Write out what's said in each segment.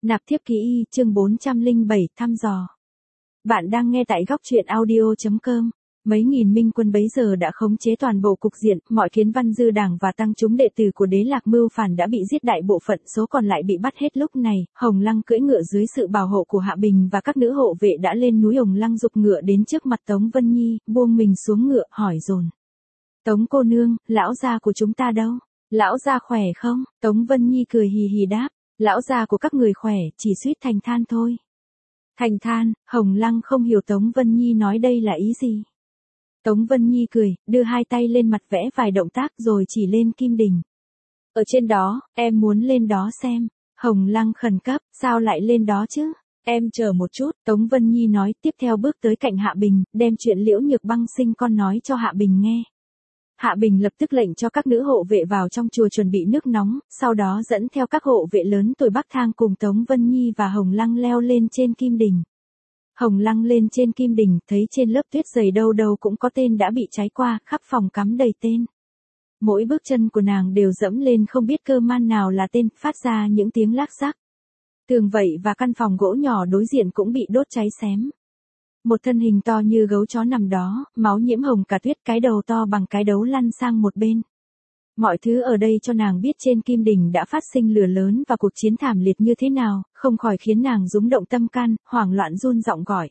Nạp thiếp ký y, chương 407, thăm dò. Bạn đang nghe tại góc truyện audio.com. Mấy nghìn minh quân bấy giờ đã khống chế toàn bộ cục diện, mọi kiến văn dư đảng và tăng chúng đệ tử của Đế Lạc mưu phản đã bị giết, đại bộ phận số còn lại bị bắt hết. Lúc này, Hồng Lăng cưỡi ngựa dưới sự bảo hộ của Hạ Bình và các nữ hộ vệ đã lên núi. Hồng Lăng giục ngựa đến trước mặt Tống Vân Nhi, buông mình xuống ngựa, hỏi dồn: "Tống cô nương, lão gia của chúng ta đâu? Lão gia khỏe không?" Tống Vân Nhi cười hì hì đáp: "Lão gia của các người khỏe, chỉ suýt thành than thôi." Thành than? Hồng Lăng không hiểu Tống Vân Nhi nói đây là ý gì. Tống Vân Nhi cười, đưa hai tay lên mặt vẽ vài động tác rồi chỉ lên kim đình. "Ở trên đó, em muốn lên đó xem." Hồng Lăng khẩn cấp: "Sao lại lên đó chứ? Em chờ một chút." Tống Vân Nhi nói, tiếp theo bước tới cạnh Hạ Bình, đem chuyện Liễu Nhược Băng sinh con nói cho Hạ Bình nghe. Hạ Bình lập tức lệnh cho các nữ hộ vệ vào trong chùa chuẩn bị nước nóng, sau đó dẫn theo các hộ vệ lớn tuổi Bắc Thang cùng Tống Vân Nhi và Hồng Lăng leo lên trên kim đình. Hồng Lăng lên trên kim đình, thấy trên lớp tuyết dày đâu đâu cũng có tên đã bị cháy qua, khắp phòng cắm đầy tên. Mỗi bước chân của nàng đều dẫm lên không biết cơ man nào là tên, phát ra những tiếng lác xác. Tường vậy và căn phòng gỗ nhỏ đối diện cũng bị đốt cháy xém. Một thân hình to như gấu chó nằm đó, máu nhiễm hồng cả tuyết, cái đầu to bằng cái đấu lăn sang một bên. Mọi thứ ở đây cho nàng biết trên kim đình đã phát sinh lửa lớn và cuộc chiến thảm liệt như thế nào, không khỏi khiến nàng rúng động tâm can, hoảng loạn run giọng gọi: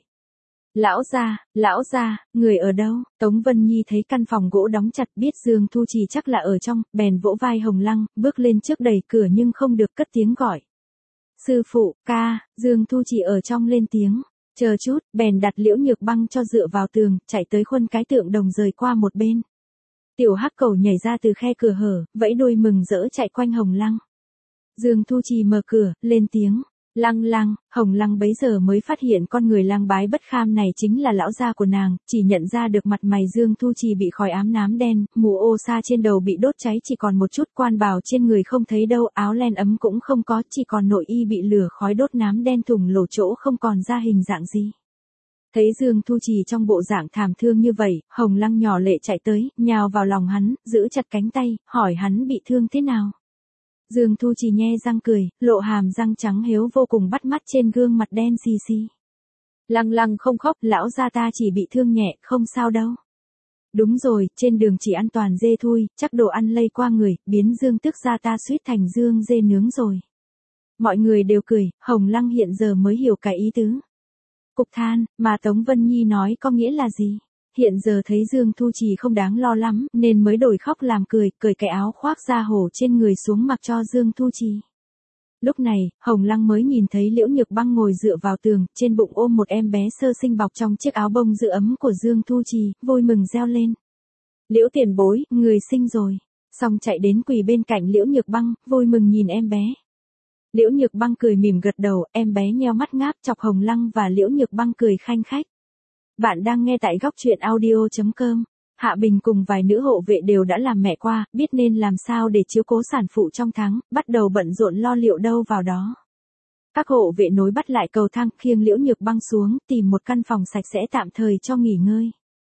Lão gia, người ở đâu?" Tống Vân Nhi thấy căn phòng gỗ đóng chặt, biết Dương Thu Trì chắc là ở trong, bèn vỗ vai Hồng Lăng, bước lên trước đẩy cửa nhưng không được, cất tiếng gọi: "Sư phụ, ca." Dương Thu Trì ở trong lên tiếng: "Chờ chút", bèn đặt Liễu Nhược Băng cho dựa vào tường, chạy tới khuân cái tượng đồng rời qua một bên. Tiểu hắc cầu nhảy ra từ khe cửa hở, vẫy đuôi mừng rỡ chạy quanh Hồng Lăng. Dương Thu Trì mở cửa, lên tiếng: "Lăng Lăng." Hồng Lăng bấy giờ mới phát hiện con người lang bái bất kham này chính là lão gia của nàng, chỉ nhận ra được mặt mày Dương Thu Trì bị khói ám nám đen, mù ô sa trên đầu bị đốt cháy chỉ còn một chút, quan bào trên người không thấy đâu, áo len ấm cũng không có, chỉ còn nội y bị lửa khói đốt nám đen thủng lỗ chỗ, không còn ra hình dạng gì. Thấy Dương Thu Trì trong bộ dạng thảm thương như vậy, Hồng Lăng nhỏ lệ chạy tới, nhào vào lòng hắn, giữ chặt cánh tay, hỏi hắn bị thương thế nào. Dương Thu Trì nhe răng cười, lộ hàm răng trắng hiếu vô cùng bắt mắt trên gương mặt đen xì xì. "Lăng Lăng không khóc, lão gia ta chỉ bị thương nhẹ, không sao đâu." "Đúng rồi, trên đường chỉ ăn toàn dê thôi, chắc đồ ăn lây qua người, biến Dương Tước gia ta suýt thành Dương dê nướng rồi." Mọi người đều cười, Hồng Lăng hiện giờ mới hiểu cái ý tứ. Cục than, mà Tống Vân Nhi nói có nghĩa là gì? Hiện giờ thấy Dương Thu Trì không đáng lo lắm, nên mới đổi khóc làm cười, cởi cái áo khoác da hổ trên người xuống mặc cho Dương Thu Trì. Lúc này, Hồng Lăng mới nhìn thấy Liễu Nhược Băng ngồi dựa vào tường, trên bụng ôm một em bé sơ sinh bọc trong chiếc áo bông giữ ấm của Dương Thu Trì, vui mừng reo lên: "Liễu tiền bối, người sinh rồi." Xong chạy đến quỳ bên cạnh Liễu Nhược Băng, vui mừng nhìn em bé. Liễu Nhược Băng cười mỉm gật đầu, em bé nheo mắt ngáp chọc Hồng Lăng và Liễu Nhược Băng cười khanh khách. Bạn đang nghe tại góc truyện audio.com. Hạ Bình cùng vài nữ hộ vệ đều đã làm mẹ qua, biết nên làm sao để chiếu cố sản phụ trong tháng, bắt đầu bận rộn lo liệu đâu vào đó. Các hộ vệ nối bắt lại cầu thang, khiêng Liễu Nhược Băng xuống, tìm một căn phòng sạch sẽ tạm thời cho nghỉ ngơi.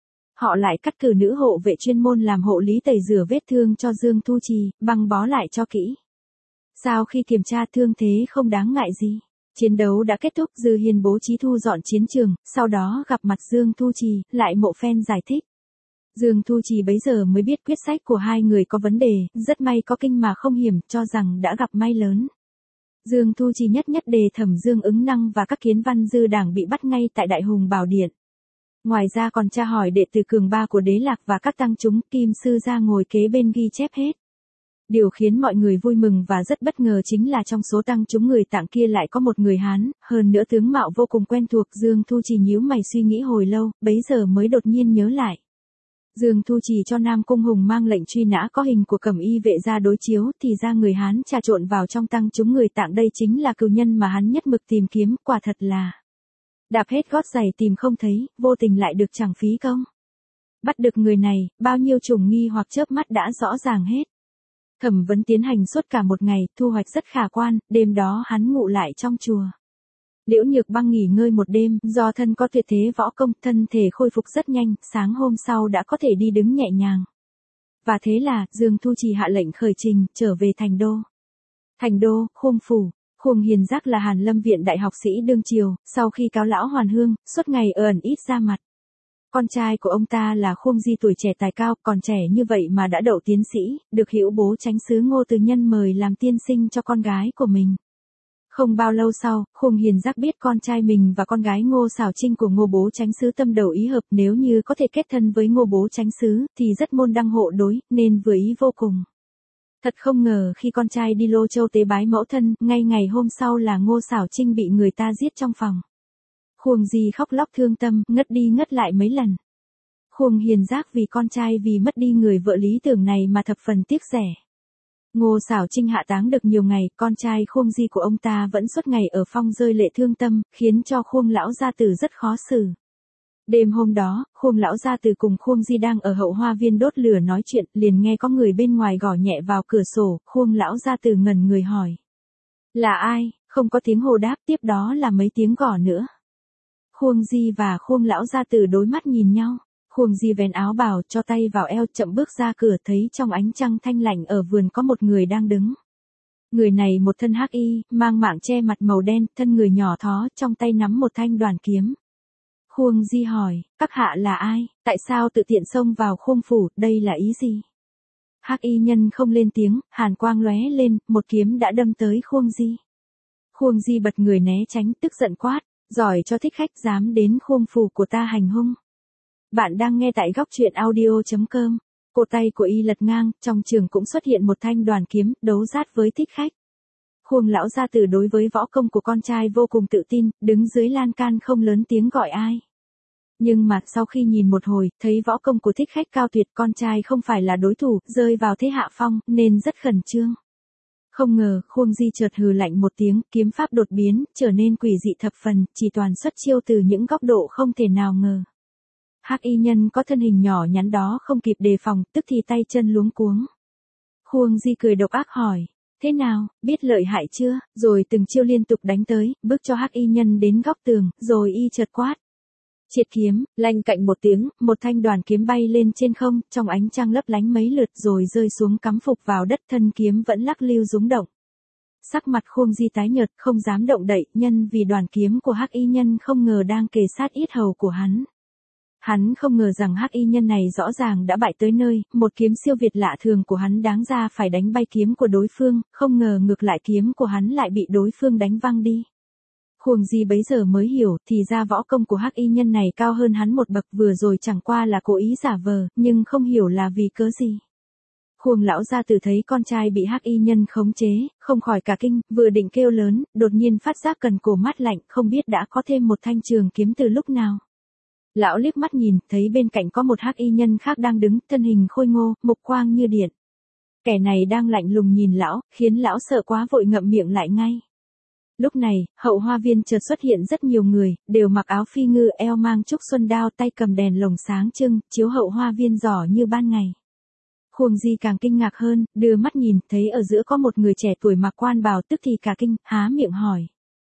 Họ lại cắt cử nữ hộ vệ chuyên môn làm hộ lý tẩy rửa vết thương cho Dương Thu Trì, băng bó lại cho kỹ. Sau khi kiểm tra thương thế không đáng ngại gì, chiến đấu đã kết thúc, Dư Hiên bố trí thu dọn chiến trường, sau đó gặp mặt Dương Thu Trì, lại một phen giải thích. Dương Thu Trì bấy giờ mới biết quyết sách của hai người có vấn đề, rất may có kinh mà không hiểm, cho rằng đã gặp may lớn. Dương Thu Trì nhất đề thẩm Dương Ứng Năng và các kiến văn dư đảng bị bắt ngay tại Đại Hùng Bảo Điện. Ngoài ra còn tra hỏi đệ tử cường ba của Đế Lạc và các tăng chúng, Kim sư ra ngồi kế bên ghi chép hết. Điều khiến mọi người vui mừng và rất bất ngờ chính là trong số tăng chúng người Tạng kia lại có một người Hán, hơn nữa tướng mạo vô cùng quen thuộc. Dương Thu Trì nhíu mày suy nghĩ hồi lâu, bấy giờ mới đột nhiên nhớ lại. Dương Thu Trì cho Nam Cung Hùng mang lệnh truy nã có hình của Cẩm Y vệ ra đối chiếu, thì ra người Hán trà trộn vào trong tăng chúng người Tạng, đây chính là cừu nhân mà hắn nhất mực tìm kiếm, quả thật là đạp hết gót giày tìm không thấy, vô tình lại được chẳng phí công. Bắt được người này, bao nhiêu chủng nghi hoặc chớp mắt đã rõ ràng hết. Thẩm vấn tiến hành suốt cả một ngày, thu hoạch rất khả quan, đêm đó hắn ngủ lại trong chùa. Liễu Nhược Băng nghỉ ngơi một đêm, do thân có tuyệt thế võ công, thân thể khôi phục rất nhanh, sáng hôm sau đã có thể đi đứng nhẹ nhàng. Và thế là, Dương Thu Trì hạ lệnh khởi trình, trở về Thành Đô. Thành Đô, Khum Phủ. Khuông Hiền Giác là Hàn Lâm Viện đại học sĩ đương triều, sau khi cáo lão hoàn hương, suốt ngày ẩn ít ra mặt. Con trai của ông ta là Khuông Di tuổi trẻ tài cao, còn trẻ như vậy mà đã đậu tiến sĩ, được hữu bố chánh xứ Ngô Từ Nhân mời làm tiên sinh cho con gái của mình. Không bao lâu sau, Khuông Hiền Giác biết con trai mình và con gái Ngô Sảo Trinh của Ngô bố chánh xứ tâm đầu ý hợp, nếu như có thể kết thân với Ngô bố chánh xứ thì rất môn đăng hộ đối, nên vừa ý vô cùng. Thật không ngờ khi con trai đi Lô Châu tế bái mẫu thân, ngay ngày hôm sau là Ngô Sảo Trinh bị người ta giết trong phòng. Khuông Di khóc lóc thương tâm, ngất đi ngất lại mấy lần. Khuông Hiền Giác vì con trai vì mất đi người vợ lý tưởng này mà thập phần tiếc rẻ. Ngô Sảo Trinh hạ táng được nhiều ngày, con trai Khuông Di của ông ta vẫn suốt ngày ở phong rơi lệ thương tâm, khiến cho Khuông lão gia tử rất khó xử. Đêm hôm đó, Khuông lão gia tử cùng Khuông Di đang ở hậu hoa viên đốt lửa nói chuyện, liền nghe có người bên ngoài gõ nhẹ vào cửa sổ, Khuông lão gia tử ngẩn người hỏi. Là ai? Không có tiếng hồ đáp, tiếp đó là mấy tiếng gõ nữa. Khuông Di và Khuông lão gia tử đối mắt nhìn nhau. Khuông Di vén áo bào cho tay vào eo chậm bước ra cửa, thấy trong ánh trăng thanh lạnh ở vườn có một người đang đứng. Người này một thân hắc y, mang mạng che mặt màu đen, thân người nhỏ thó, trong tay nắm một thanh đoàn kiếm. Khuông Di hỏi, các hạ là ai, tại sao tự tiện xông vào Khuông phủ, đây là ý gì? Hắc y nhân không lên tiếng, hàn quang lóe lên, một kiếm đã đâm tới Khuông Di. Khuông Di bật người né tránh, tức giận quát, giỏi cho thích khách dám đến Khuông phủ của ta hành hung. Bạn đang nghe tại góc truyện audio.com. Cổ tay của y lật ngang, trong trường cũng xuất hiện một thanh đoàn kiếm, đấu rát với thích khách. Khuông lão gia tử đối với võ công của con trai vô cùng tự tin, đứng dưới lan can không lớn tiếng gọi ai. Nhưng mà sau khi nhìn một hồi, thấy võ công của thích khách cao tuyệt, con trai không phải là đối thủ, rơi vào thế hạ phong, nên rất khẩn trương. Không ngờ, Khuông Di chợt hừ lạnh một tiếng, kiếm pháp đột biến, trở nên quỷ dị thập phần, chỉ toàn xuất chiêu từ những góc độ không thể nào ngờ. Hắc y nhân có thân hình nhỏ nhắn đó không kịp đề phòng, tức thì tay chân luống cuống. Khuông Di cười độc ác hỏi, thế nào, biết lợi hại chưa, rồi từng chiêu liên tục đánh tới, bước cho hắc y nhân đến góc tường, rồi y chợt quát. Triệt kiếm, lanh cạnh một tiếng, một thanh đoàn kiếm bay lên trên không, trong ánh trăng lấp lánh mấy lượt rồi rơi xuống cắm phục vào đất, thân kiếm vẫn lắc lưu rúng động. Sắc mặt Khuông Di tái nhợt, không dám động đậy, nhân vì đoàn kiếm của hắc y nhân không ngờ đang kề sát yết hầu của hắn. Hắn không ngờ rằng hắc y nhân này rõ ràng đã bại tới nơi, một kiếm siêu việt lạ thường của hắn đáng ra phải đánh bay kiếm của đối phương, không ngờ ngược lại kiếm của hắn lại bị đối phương đánh văng đi. Khuông Di bấy giờ mới hiểu, thì ra võ công của hắc y nhân này cao hơn hắn một bậc, vừa rồi chẳng qua là cố ý giả vờ, nhưng không hiểu là vì cớ gì. Khuông lão gia tử thấy con trai bị hắc y nhân khống chế, không khỏi cả kinh, vừa định kêu lớn, đột nhiên phát giác cần cổ mát lạnh, không biết đã có thêm một thanh trường kiếm từ lúc nào. Lão liếc mắt nhìn, thấy bên cạnh có một hắc y nhân khác đang đứng, thân hình khôi ngô, mục quang như điện. Kẻ này đang lạnh lùng nhìn lão, khiến lão sợ quá vội ngậm miệng lại ngay. Lúc này, hậu hoa viên chợt xuất hiện rất nhiều người, đều mặc áo phi ngư, eo mang trúc xuân đao, tay cầm đèn lồng sáng trưng, chiếu hậu hoa viên rõ như ban ngày. Khuông Di càng kinh ngạc hơn, đưa mắt nhìn, thấy ở giữa có một người trẻ tuổi mặc quan bào, tức thì cả kinh, há miệng hỏi.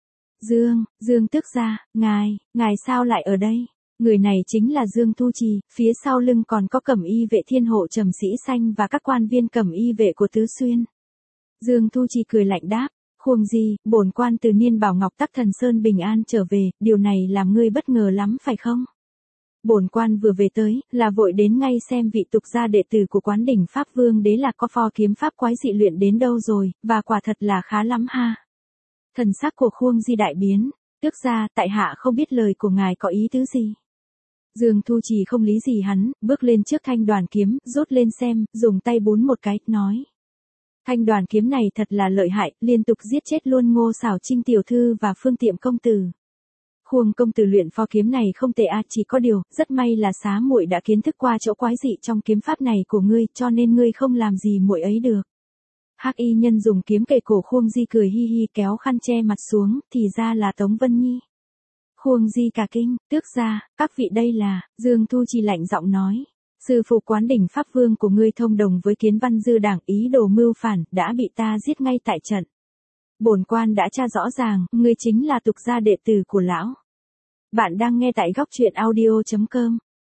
Dương tước gia, ngài sao lại ở đây? Người này chính là Dương Thu Trì, phía sau lưng còn có cẩm y vệ thiên hộ Trầm Sĩ Xanh và các quan viên cẩm y vệ của Tứ Xuyên. Dương Thu Trì cười lạnh đáp, Khuông Di, bổn quan từ Niên Bảo Ngọc Tắc Thần Sơn bình an trở về, điều này làm ngươi bất ngờ lắm phải không? Bổn quan vừa về tới, là vội đến ngay xem vị tục gia đệ tử của Quán Đỉnh Pháp Vương Đế Lạc có pho kiếm pháp quái dị luyện đến đâu rồi, và quả thật là khá lắm ha. Thần sắc của Khuông Di đại biến, tước gia, tại hạ không biết lời của ngài có ý tứ gì. Dương Thu Trì không lý gì hắn, bước lên trước thanh đoàn kiếm, rút lên xem, dùng tay bún một cái, nói. Thanh đoàn kiếm này thật là lợi hại, liên tục giết chết luôn Ngô Sảo Trinh tiểu thư và Phương Tiệm công tử. Khuông công tử luyện pho kiếm này không tệ chỉ có điều, rất may là xá muội đã kiến thức qua chỗ quái dị trong kiếm pháp này của ngươi, cho nên ngươi không làm gì muội ấy được. Hắc y nhân dùng kiếm kề cổ Khuông Di cười hi hi kéo khăn che mặt xuống, thì ra là Tống Vân Nhi. Khuông Di cả kinh, tước gia, các vị đây là, Dương Thu Trì lạnh giọng nói. Sư phụ Quán Đỉnh Pháp Vương của ngươi thông đồng với Kiến Văn Dư Đảng ý đồ mưu phản, đã bị ta giết ngay tại trận. Bổn quan đã tra rõ ràng, ngươi chính là tục gia đệ tử của lão. Bạn đang nghe tại góc truyện audio.com.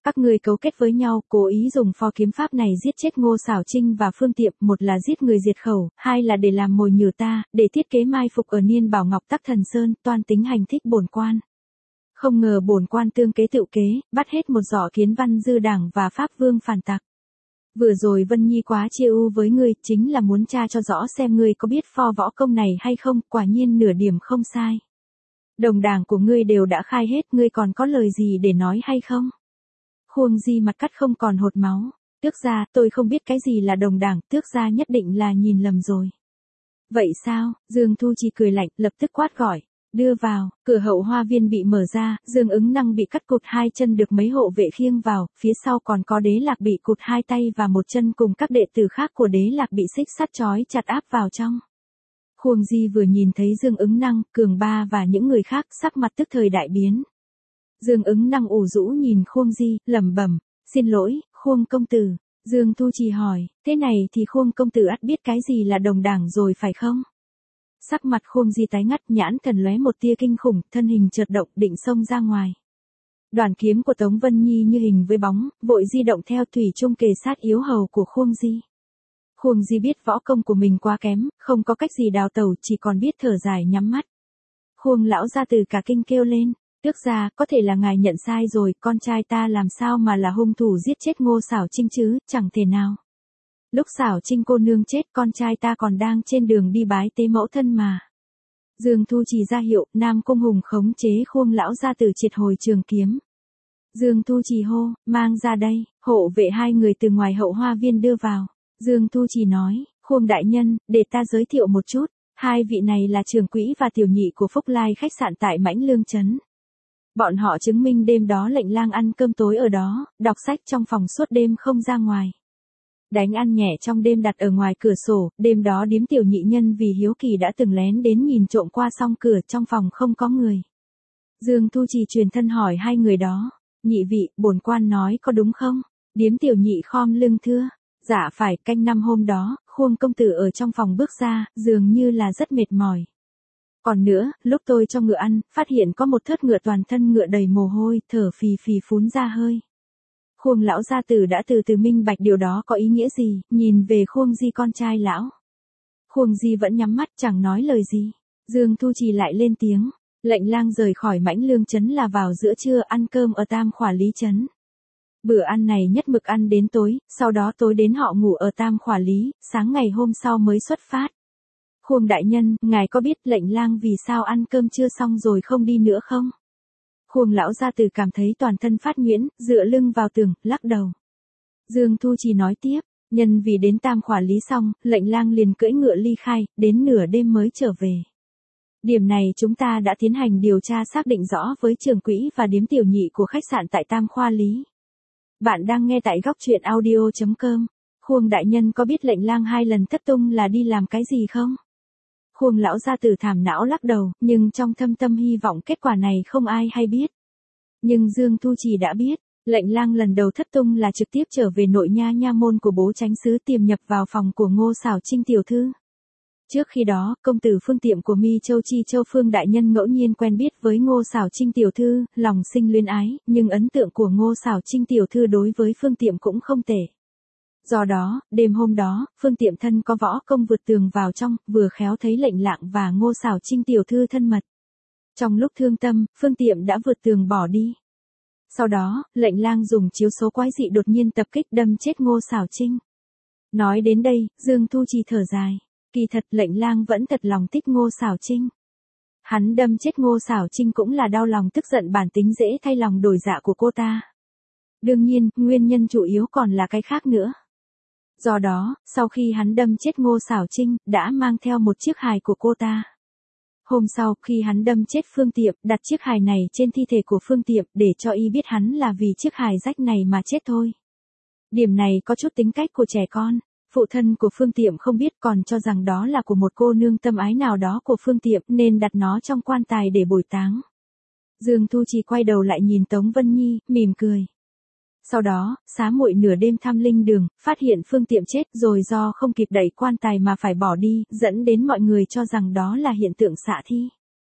Các ngươi cấu kết với nhau, cố ý dùng pho kiếm pháp này giết chết Ngô Xảo Trinh và Phương Tiệm, một là giết người diệt khẩu, hai là để làm mồi nhử ta, để thiết kế mai phục ở Niên Bảo Ngọc Tắc Thần Sơn, toan tính hành thích bổn quan. Không ngờ bổn quan tương kế tựu kế, bắt hết một giỏ Kiến Văn Dư đảng và Pháp Vương phản tặc. Vừa rồi Vân Nhi quá chia ưu với ngươi, chính là muốn tra cho rõ xem ngươi có biết pho võ công này hay không, quả nhiên nửa điểm không sai. Đồng đảng của ngươi đều đã khai hết, ngươi còn có lời gì để nói hay không? Khuông Di mặt cắt không còn hột máu. Tước gia, tôi không biết cái gì là đồng đảng, tước gia nhất định là nhìn lầm rồi. Vậy sao? Dương Thu Chi cười lạnh, lập tức quát gọi. Đưa vào, cửa hậu hoa viên bị mở ra, Dương Ứng Năng bị cắt cụt hai chân được mấy hộ vệ khiêng vào, phía sau còn có Đế Lạc bị cụt hai tay và một chân cùng các đệ tử khác của Đế Lạc bị xích sắt trói chặt áp vào trong. Khuông Di vừa nhìn thấy Dương Ứng Năng, Cường Ba và những người khác, sắc mặt tức thời đại biến. Dương Ứng Năng ủ rũ nhìn Khuông Di, lẩm bẩm, xin lỗi, Khuông công tử. Dương Thu Chi hỏi, thế này thì Khuông công tử ắt biết cái gì là đồng đảng rồi phải không? Sắc mặt Khuông Di tái ngắt, nhãn thần lóe một tia kinh khủng, thân hình chợt động, định xông ra ngoài. Đoàn kiếm của Tống Vân Nhi như hình với bóng, vội di động theo, thủy chung kề sát yếu hầu của Khuông Di. Khuông Di biết võ công của mình quá kém, không có cách gì đào tẩu, chỉ còn biết thở dài nhắm mắt. Khuông lão gia từ cả kinh kêu lên, tước gia, có thể là ngài nhận sai rồi, con trai ta làm sao mà là hung thủ giết chết Ngô Xảo Trinh chứ, chẳng thể nào. Lúc Xảo Trinh cô nương chết, con trai ta còn đang trên đường đi bái tế mẫu thân mà. Dương Thu Chỉ ra hiệu, Nam Cung Hùng khống chế Khuông lão gia tử triệt hồi trường kiếm. Dương Thu Chỉ hô, mang ra đây, hộ vệ hai người từ ngoài hậu hoa viên đưa vào. Dương Thu Chỉ nói, Khuông đại nhân, để ta giới thiệu một chút, hai vị này là trưởng quỹ và tiểu nhị của Phúc Lai khách sạn tại Mãnh Lương Trấn. Bọn họ chứng minh đêm đó lệnh lang ăn cơm tối ở đó, đọc sách trong phòng suốt đêm không ra ngoài. Đánh ăn nhẹ trong đêm đặt ở ngoài cửa sổ, đêm đó điếm tiểu nhị nhân vì hiếu kỳ đã từng lén đến nhìn trộm qua song cửa, trong phòng không có người. Dương Thu Chỉ truyền thân hỏi hai người đó, nhị vị, bổn quan nói có đúng không? Điếm tiểu nhị khom lưng thưa, dạ phải, canh năm hôm đó, Khuông công tử ở trong phòng bước ra, dường như là rất mệt mỏi. Còn nữa, lúc tôi cho ngựa ăn, phát hiện có một thớt ngựa toàn thân ngựa đầy mồ hôi, thở phì phì phún ra hơi. Khuông lão gia tử đã từ từ minh bạch điều đó có ý nghĩa gì, nhìn về Khuông Di con trai lão. Khuông Di vẫn nhắm mắt chẳng nói lời gì. Dương Thu Chỉ lại lên tiếng, lệnh lang rời khỏi Mãnh Lương Trấn là vào giữa trưa ăn cơm ở Tam Khỏa Lý Trấn. Bữa ăn này nhất mực ăn đến tối, sau đó tối đến họ ngủ ở Tam Khỏa Lý, sáng ngày hôm sau mới xuất phát. Khuông đại nhân, ngài có biết lệnh lang vì sao ăn cơm chưa xong rồi không đi nữa không? Khuông lão gia tử cảm thấy toàn thân phát nhuyễn, dựa lưng vào tường, lắc đầu. Dương Thu Chỉ nói tiếp, nhân vì đến Tam Khỏa Lý xong, lệnh lang liền cưỡi ngựa ly khai, đến nửa đêm mới trở về. Điểm này chúng ta đã tiến hành điều tra xác định rõ với trưởng quỹ và điếm tiểu nhị của khách sạn tại Tam Khỏa Lý. Bạn đang nghe tại góc truyện audio.com. Khuông đại nhân có biết lệnh lang hai lần thất tung là đi làm cái gì không? Khuông lão gia tử thảm não lắc đầu, nhưng trong thâm tâm hy vọng kết quả này không ai hay biết. Nhưng Dương Thu Chỉ đã biết, lệnh lang lần đầu thất tung là trực tiếp trở về nội nha môn của bố chánh sứ tiềm nhập vào phòng của Ngô Xảo Trinh tiểu thư. Trước khi đó, công tử Phương Tiệm của Mi Châu Chi Châu Phương đại nhân ngẫu nhiên quen biết với Ngô Xảo Trinh tiểu thư, lòng sinh luyến ái, nhưng ấn tượng của Ngô Xảo Trinh tiểu thư đối với Phương Tiệm cũng không tệ. Do đó, đêm hôm đó, Phương Tiệm thân có võ công vượt tường vào trong, vừa khéo thấy lệnh lạng và Ngô Xảo Trinh tiểu thư thân mật. Trong lúc thương tâm, Phương Tiệm đã vượt tường bỏ đi. Sau đó, lệnh lang dùng chiếu số quái dị đột nhiên tập kích đâm chết Ngô Xảo Trinh. Nói đến đây, Dương Thu Chỉ thở dài. Kỳ thật lệnh lang vẫn thật lòng thích Ngô Xảo Trinh. Hắn đâm chết Ngô Xảo Trinh cũng là đau lòng tức giận bản tính dễ thay lòng đổi dạ của cô ta. Đương nhiên, nguyên nhân chủ yếu còn là cái khác nữa. Do đó, sau khi hắn đâm chết Ngô Xảo Trinh, đã mang theo một chiếc hài của cô ta. Hôm sau, khi hắn đâm chết Phương Tiệm, đặt chiếc hài này trên thi thể của Phương Tiệm để cho y biết hắn là vì chiếc hài rách này mà chết thôi. Điểm này có chút tính cách của trẻ con. Phụ thân của Phương Tiệm không biết còn cho rằng đó là của một cô nương tâm ái nào đó của Phương Tiệm nên đặt nó trong quan tài để bồi táng. Dương Thu Chỉ quay đầu lại nhìn Tống Vân Nhi, mỉm cười. Sau đó, xá muội nửa đêm thăm linh đường, phát hiện Phương Tiệm chết rồi do không kịp đẩy quan tài mà phải bỏ đi, dẫn đến mọi người cho rằng đó là hiện tượng xạ thi.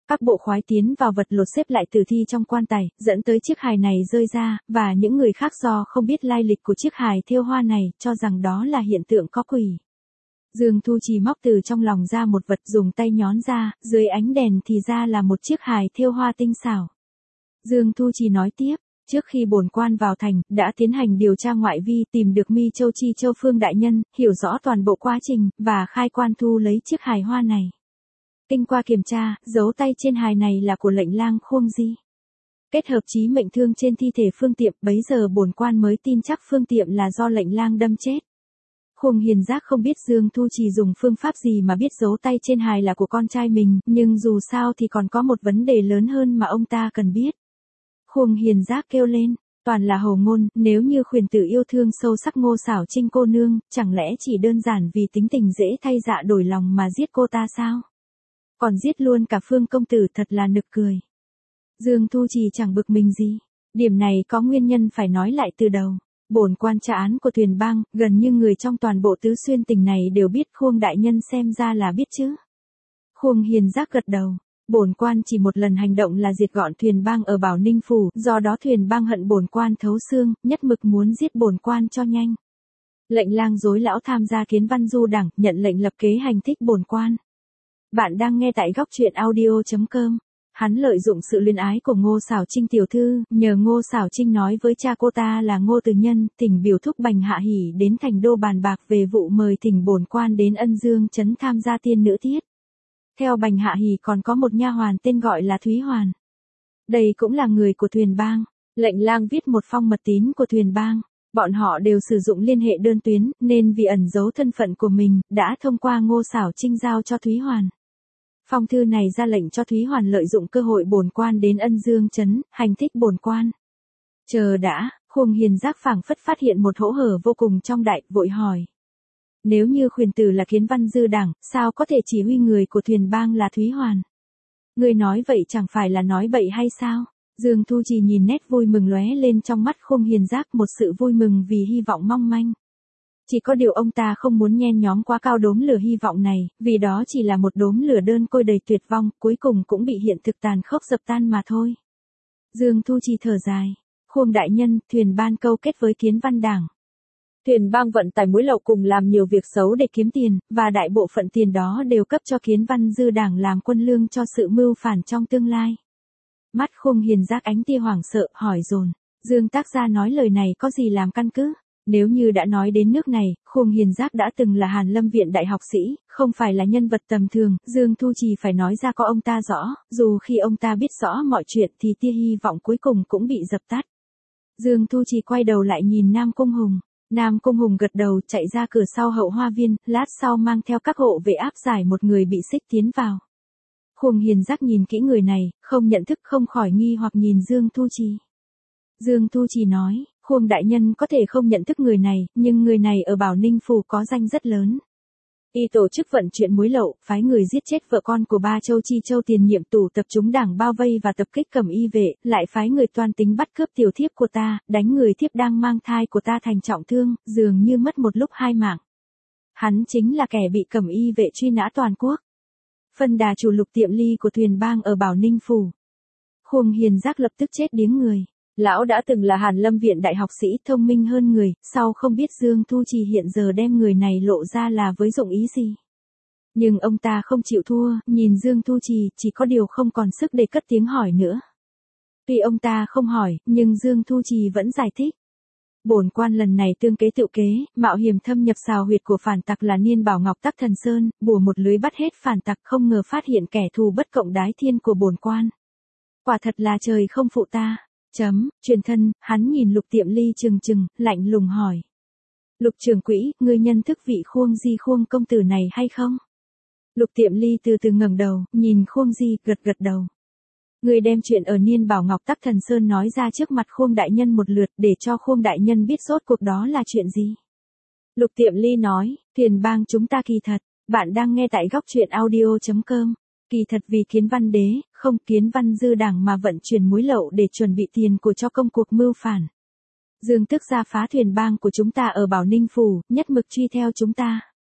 Các bộ khoái tiến vào vật lột xếp lại tử thi trong quan tài, dẫn tới chiếc hài này rơi ra, và những người khác do không biết lai lịch của chiếc hài thêu hoa này, cho rằng đó là hiện tượng có quỷ. Dương Thu Trì móc từ trong lòng ra một vật dùng tay nhón ra, dưới ánh đèn thì ra là một chiếc hài thêu hoa tinh xảo. Dương Thu Trì nói tiếp, trước khi bổn quan vào thành, đã tiến hành điều tra ngoại vi, tìm được Mi Châu Chi Châu Phương đại nhân, hiểu rõ toàn bộ quá trình, và khai quan thu lấy chiếc hài hoa này. Kinh qua kiểm tra, dấu tay trên hài này là của lệnh lang Khuông Di. Kết hợp chí mệnh thương trên thi thể Phương Tiệm, bấy giờ bổn quan mới tin chắc Phương Tiệm là do lệnh lang đâm chết. Khuông Hiền Giác không biết Dương Thu Trì dùng phương pháp gì mà biết dấu tay trên hài là của con trai mình, nhưng dù sao thì còn có một vấn đề lớn hơn mà ông ta cần biết. Khuông Hiền Giác kêu lên, toàn là hồ ngôn, nếu như khuyển tử yêu thương sâu sắc Ngô Xảo Trinh cô nương, chẳng lẽ chỉ đơn giản vì tính tình dễ thay dạ đổi lòng mà giết cô ta sao? Còn giết luôn cả Phương công tử, thật là nực cười. Dương Thu Trì chẳng bực mình gì. Điểm này có nguyên nhân phải nói lại từ đầu. Bổn quan tra án của Thuyền Bang, gần như người trong toàn bộ Tứ Xuyên tỉnh này đều biết, Khuông đại nhân xem ra là biết chứ. Khuông Hiền Giác gật đầu. Bổn quan chỉ một lần hành động là diệt gọn Thuyền Bang ở Bảo Ninh phủ, do đó Thuyền Bang hận bổn quan thấu xương, nhất mực muốn giết bổn quan cho nhanh. Lệnh lang dối lão tham gia Kiến Văn Du Đảng, nhận lệnh lập kế hành thích bổn quan. Bạn đang nghe tại góc truyện audio.com. Hắn lợi dụng sự luyến ái của Ngô Xảo Trinh tiểu thư, nhờ Ngô Xảo Trinh nói với cha cô ta là Ngô Từ Nhân, thỉnh biểu thúc Bành Hạ Hỷ đến thành đô bàn bạc về vụ mời thỉnh bổn quan đến Ân Dương trấn tham gia tiên nữ tiết. Theo Bành Hạ Hỷ còn có một nha hoàn tên gọi là Thúy Hoàn. Đây cũng là người của Thuyền Bang. Lệnh lang viết một phong mật tín của Thuyền Bang. Bọn họ đều sử dụng liên hệ đơn tuyến, nên vì ẩn giấu thân phận của mình, đã thông qua Ngô Xảo Trinh giao cho Thúy Hoàn. Phong thư này ra lệnh cho Thúy Hoàn lợi dụng cơ hội bổn quan đến Ân Dương trấn, hành thích bổn quan. Chờ đã, Khuông Hiền Giác phảng phất phát hiện một hỗ hở vô cùng trong đại, vội hỏi. Nếu như khuyển tử là Kiến Văn Dư Đảng, sao có thể chỉ huy người của Thuyền Bang là Thúy Hoàn? Người nói vậy chẳng phải là nói bậy hay sao? Dương Thu Trì nhìn nét vui mừng lóe lên trong mắt Khuông Hiền Giác, một sự vui mừng vì hy vọng mong manh. Chỉ có điều ông ta không muốn nhen nhóm quá cao đốm lửa hy vọng này, vì đó chỉ là một đốm lửa đơn côi đầy tuyệt vong, cuối cùng cũng bị hiện thực tàn khốc dập tan mà thôi. Dương Thu Trì thở dài. Khuông đại nhân, Thuyền Ban câu kết với Kiến Văn Đảng. Thuyền Bang vận tải muối lậu cùng làm nhiều việc xấu để kiếm tiền, và đại bộ phận tiền đó đều cấp cho Kiến Văn Dư Đảng làm quân lương cho sự mưu phản trong tương lai. Mắt Khuông Hiền Giác ánh tia hoảng sợ, hỏi dồn. Dương tác gia nói lời này có gì làm căn cứ? Nếu như đã nói đến nước này, Khuông Hiền Giác đã từng là Hàn Lâm viện đại học sĩ, không phải là nhân vật tầm thường, Dương Thu Trì phải nói ra có ông ta rõ, dù khi ông ta biết rõ mọi chuyện thì tia hy vọng cuối cùng cũng bị dập tắt. Dương Thu Trì quay đầu lại nhìn Nam Cung Hùng. Nam Cung Hùng gật đầu, chạy ra cửa sau hậu hoa viên, lát sau mang theo các hộ vệ áp giải một người bị xích tiến vào. Khuông Hiền Giác nhìn kỹ người này, không nhận thức, không khỏi nghi hoặc nhìn Dương Thu Trì. Dương Thu Trì nói, Khuông đại nhân có thể không nhận thức người này, nhưng người này ở Bảo Ninh phủ có danh rất lớn. Y tổ chức vận chuyển muối lậu, phái người giết chết vợ con của Ba Châu Chi Châu tiền nhiệm tù, tập chúng đảng bao vây và tập kích Cẩm Y vệ, lại phái người toan tính bắt cướp tiểu thiếp của ta, đánh người thiếp đang mang thai của ta thành trọng thương, dường như mất một lúc hai mạng. Hắn chính là kẻ bị Cẩm Y vệ truy nã toàn quốc. Phân đà chủ Lục Tiệm Ly của Thuyền Bang ở Bảo Ninh phủ. Khuông Hiền Giác lập tức chết điếng người. Lão đã từng là Hàn Lâm viện đại học sĩ, thông minh hơn người, sau không biết Dương Thu Trì hiện giờ đem người này lộ ra là với dụng ý gì. Nhưng ông ta không chịu thua, nhìn Dương Thu Trì, chỉ có điều không còn sức để cất tiếng hỏi nữa. Tuy ông ta không hỏi, nhưng Dương Thu Trì vẫn giải thích. Bổn quan lần này tương kế tự kế, mạo hiểm thâm nhập xào huyệt của phản tặc là Niên Bảo Ngọc Tắc Thần Sơn, bùa một lưới bắt hết phản tặc, không ngờ phát hiện kẻ thù bất cộng đái thiên của bổn quan. Quả thật là trời không phụ ta. Truyền thân, hắn nhìn Lục Tiệm Ly trừng trừng, lạnh lùng hỏi. Lục trưởng quỹ, ngươi nhân thức vị Khuông Di Khuông công tử này hay không? Lục Tiệm Ly từ từ ngẩng đầu, nhìn Khuông Di, gật gật đầu. Ngươi đem chuyện ở Niên Bảo Ngọc Tắc Thần Sơn nói ra trước mặt Khuông đại nhân một lượt, để cho Khuông đại nhân biết rốt cuộc đó là chuyện gì. Lục Tiệm Ly nói, Thuyền Bang chúng ta kỳ thật, bạn đang nghe tại góc truyện audio.com. Kỳ thật vì Kiến Văn đế, không Kiến Văn Dư Đảng mà vận chuyển muối lậu để chuẩn bị tiền của cho công cuộc mưu phản. Dương Tước gia phá Thuyền Bang của chúng ta ở Bảo Ninh phủ, nhất mực truy theo chúng ta.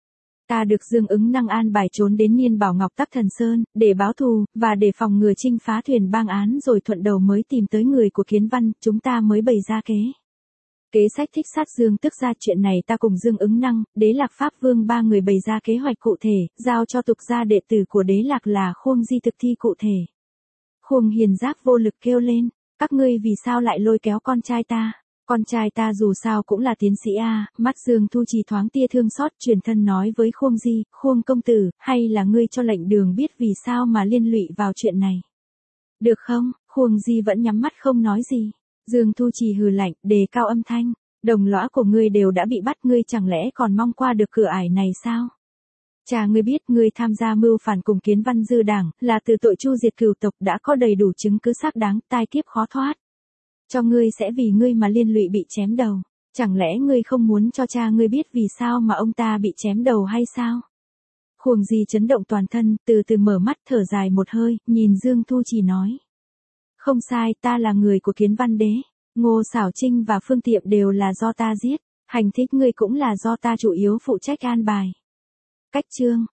Ta được Dương Ứng Năng an bài trốn đến Niên Bảo Ngọc Tắc Thần Sơn, để báo thù, và để phòng ngừa Trinh phá thuyền bang án rồi thuận đầu mới tìm tới người của Kiến Văn, chúng ta mới bày ra kế sách thích sát Dương Tức ra. Chuyện này ta cùng Dương Ứng Năng, Đế Lạc Pháp Vương ba người bày ra kế hoạch cụ thể, giao cho tục gia đệ tử của Đế Lạc là Khuông Di thực thi cụ thể. Khuông Hiền Giác vô lực kêu lên, các ngươi vì sao lại lôi kéo con trai ta? Con trai ta dù sao cũng là tiến sĩ a. Mắt Dương Thu Trì thoáng tia thương xót, truyền thân nói với Khuông Di, Khuông công tử, hay là ngươi cho lệnh đường biết vì sao mà liên lụy vào chuyện này. Được không? Khuông Di vẫn nhắm mắt không nói gì. Dương Thu Trì hừ lạnh, đề cao âm thanh, đồng lõa của ngươi đều đã bị bắt, ngươi chẳng lẽ còn mong qua được cửa ải này sao? Cha ngươi biết ngươi tham gia mưu phản cùng Kiến Văn dư đảng, là từ tội chu diệt cửu tộc, đã có đầy đủ chứng cứ xác đáng, tai kiếp khó thoát. Cho ngươi sẽ vì ngươi mà liên lụy bị chém đầu. Chẳng lẽ ngươi không muốn cho cha ngươi biết vì sao mà ông ta bị chém đầu hay sao? Khuông Di chấn động toàn thân, từ từ mở mắt thở dài một hơi, nhìn Dương Thu Trì nói. Không sai, ta là người của Kiến Văn đế. Ngô Xảo Trinh và Phương Tiệm đều là do ta giết. Hành thích ngươi cũng là do ta chủ yếu phụ trách an bài. Cách chương